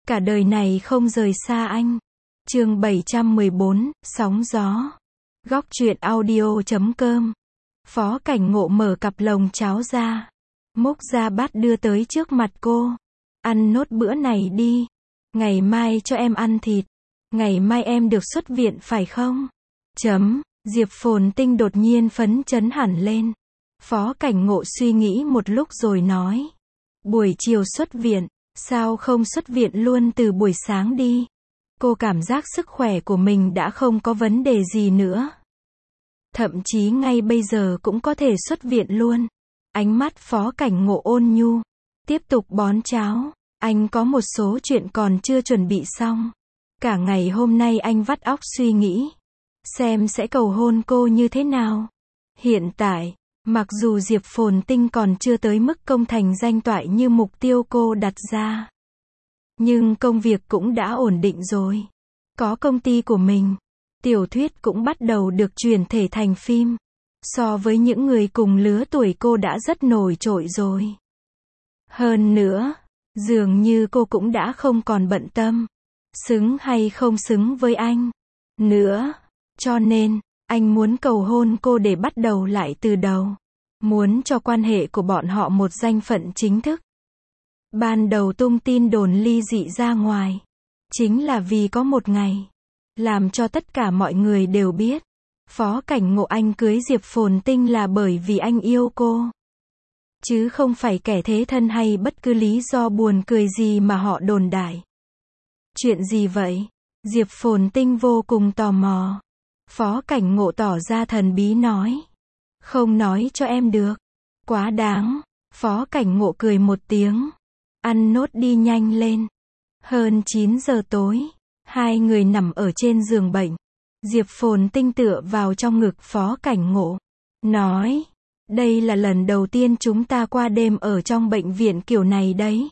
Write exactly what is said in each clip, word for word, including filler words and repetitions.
Cả đời này không rời xa anh. Chương bảy trăm mười bốn, Sóng gió. Góc truyện audio chấm com. Phó Cảnh Ngộ mở cặp lồng cháo ra, múc ra bát đưa tới trước mặt cô. Ăn nốt bữa này đi. Ngày mai cho em ăn thịt. Ngày mai em được xuất viện phải không? Chấm. Diệp Phồn Tinh đột nhiên phấn chấn hẳn lên. Phó Cảnh Ngộ suy nghĩ một lúc rồi nói. Buổi chiều xuất viện, sao không xuất viện luôn từ buổi sáng đi? Cô cảm giác sức khỏe của mình đã không có vấn đề gì nữa. Thậm chí ngay bây giờ cũng có thể xuất viện luôn. Ánh mắt Phó Cảnh Ngộ ôn nhu. Tiếp tục bón cháo. Anh có một số chuyện còn chưa chuẩn bị xong. Cả ngày hôm nay anh vắt óc suy nghĩ. Xem sẽ cầu hôn cô như thế nào. Hiện tại, mặc dù Diệp Phồn Tinh còn chưa tới mức công thành danh toại như mục tiêu cô đặt ra. Nhưng công việc cũng đã ổn định rồi. Có công ty của mình. Tiểu thuyết cũng bắt đầu được chuyển thể thành phim. So với những người cùng lứa tuổi cô đã rất nổi trội rồi. Hơn nữa, dường như cô cũng đã không còn bận tâm. Xứng hay không xứng với anh. Nữa. Cho nên, anh muốn cầu hôn cô để bắt đầu lại từ đầu. Muốn cho quan hệ của bọn họ một danh phận chính thức. Ban đầu tung tin đồn ly dị ra ngoài. Chính là vì có một ngày. Làm cho tất cả mọi người đều biết. Phó Cảnh Ngộ anh cưới Diệp Phồn Tinh là bởi vì anh yêu cô. Chứ không phải kẻ thế thân hay bất cứ lý do buồn cười gì mà họ đồn đại. Chuyện gì vậy? Diệp Phồn Tinh vô cùng tò mò. Phó Cảnh Ngộ tỏ ra thần bí nói. Không nói cho em được. Quá đáng. Phó Cảnh Ngộ cười một tiếng. Ăn nốt đi nhanh lên. Hơn chín giờ tối. Hai người nằm ở trên giường bệnh. Diệp Phồn Tinh tựa vào trong ngực Phó Cảnh Ngộ. Nói. Đây là lần đầu tiên chúng ta qua đêm ở trong bệnh viện kiểu này đấy.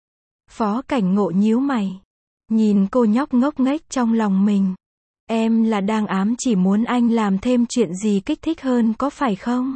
Phó Cảnh Ngộ nhíu mày. Nhìn cô nhóc ngốc nghếch trong lòng mình. Em là đang ám chỉ muốn anh làm thêm chuyện gì kích thích hơn có phải không?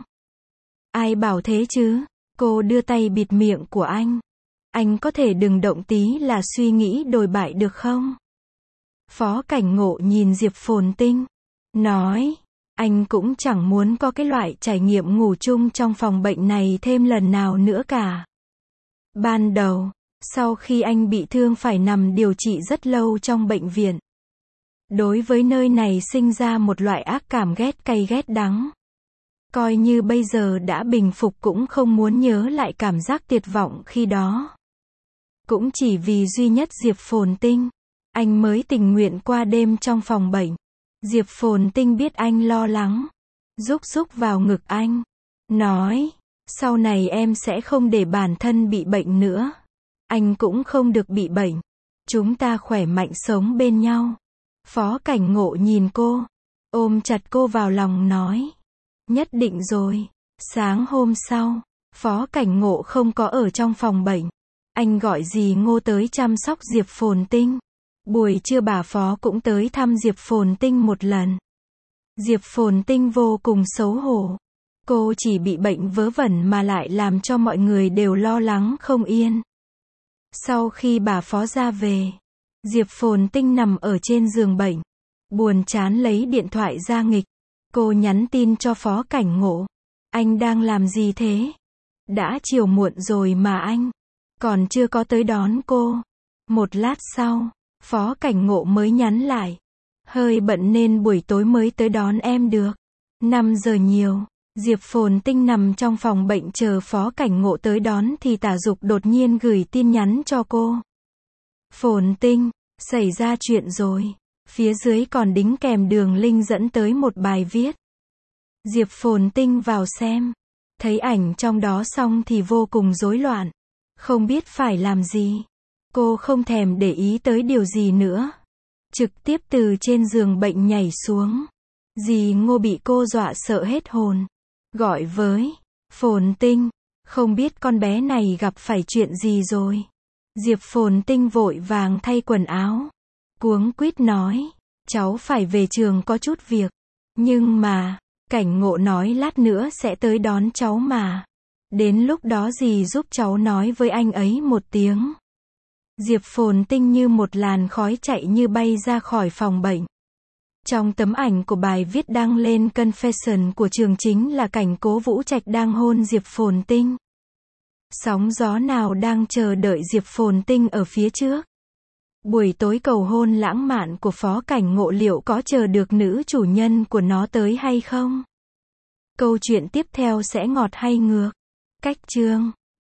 Ai bảo thế chứ? Cô đưa tay bịt miệng của anh. Anh có thể đừng động tí là suy nghĩ đồi bại được không? Phó Cảnh Ngộ nhìn Diệp Phồn Tinh. Nói. Anh cũng chẳng muốn có cái loại trải nghiệm ngủ chung trong phòng bệnh này thêm lần nào nữa cả. Ban đầu, sau khi anh bị thương phải nằm điều trị rất lâu trong bệnh viện. Đối với nơi này sinh ra một loại ác cảm ghét cay ghét đắng. Coi như bây giờ đã bình phục cũng không muốn nhớ lại cảm giác tuyệt vọng khi đó. Cũng chỉ vì duy nhất Diệp Phồn Tinh, anh mới tình nguyện qua đêm trong phòng bệnh. Diệp Phồn Tinh biết anh lo lắng. Rúc rúc vào ngực anh. Nói, sau này em sẽ không để bản thân bị bệnh nữa. Anh cũng không được bị bệnh. Chúng ta khỏe mạnh sống bên nhau. Phó Cảnh Ngộ nhìn cô. Ôm chặt cô vào lòng nói. Nhất định rồi. Sáng hôm sau, Phó Cảnh Ngộ không có ở trong phòng bệnh. Anh gọi dì Ngô tới chăm sóc Diệp Phồn Tinh. Buổi trưa bà Phó cũng tới thăm Diệp Phồn Tinh một lần. Diệp Phồn Tinh vô cùng xấu hổ. Cô chỉ bị bệnh vớ vẩn mà lại làm cho mọi người đều lo lắng không yên. Sau khi bà Phó ra về, Diệp Phồn Tinh nằm ở trên giường bệnh. Buồn chán lấy điện thoại ra nghịch. Cô nhắn tin cho Phó Cảnh Ngộ. Anh đang làm gì thế? Đã chiều muộn rồi mà anh còn chưa có tới đón cô. Một lát sau, Phó Cảnh Ngộ mới nhắn lại. Hơi bận nên buổi tối mới tới đón em được. năm giờ nhiều, Diệp Phồn Tinh nằm trong phòng bệnh chờ Phó Cảnh Ngộ tới đón thì Tả Dục đột nhiên gửi tin nhắn cho cô. Phồn Tinh, xảy ra chuyện rồi. Phía dưới còn đính kèm đường link dẫn tới một bài viết. Diệp Phồn Tinh vào xem. Thấy ảnh trong đó xong thì vô cùng rối loạn. Không biết phải làm gì. Cô không thèm để ý tới điều gì nữa. Trực tiếp từ trên giường bệnh nhảy xuống. Dì Ngô bị cô dọa sợ hết hồn. Gọi với Phồn Tinh. Không biết con bé này gặp phải chuyện gì rồi. Diệp Phồn Tinh vội vàng thay quần áo. Cuống quýt nói. Cháu phải về trường có chút việc. Nhưng mà, Cảnh Ngộ nói lát nữa sẽ tới đón cháu mà. Đến lúc đó dì giúp cháu nói với anh ấy một tiếng. Diệp Phồn Tinh như một làn khói chạy như bay ra khỏi phòng bệnh. Trong tấm ảnh của bài viết đăng lên Confession của Trường chính là cảnh Cố Vũ Trạch đang hôn Diệp Phồn Tinh. Sóng gió nào đang chờ đợi Diệp Phồn Tinh ở phía trước? Buổi tối cầu hôn lãng mạn của Phó Cảnh Ngộ liệu có chờ được nữ chủ nhân của nó tới hay không? Câu chuyện tiếp theo sẽ ngọt hay ngược? Cách chương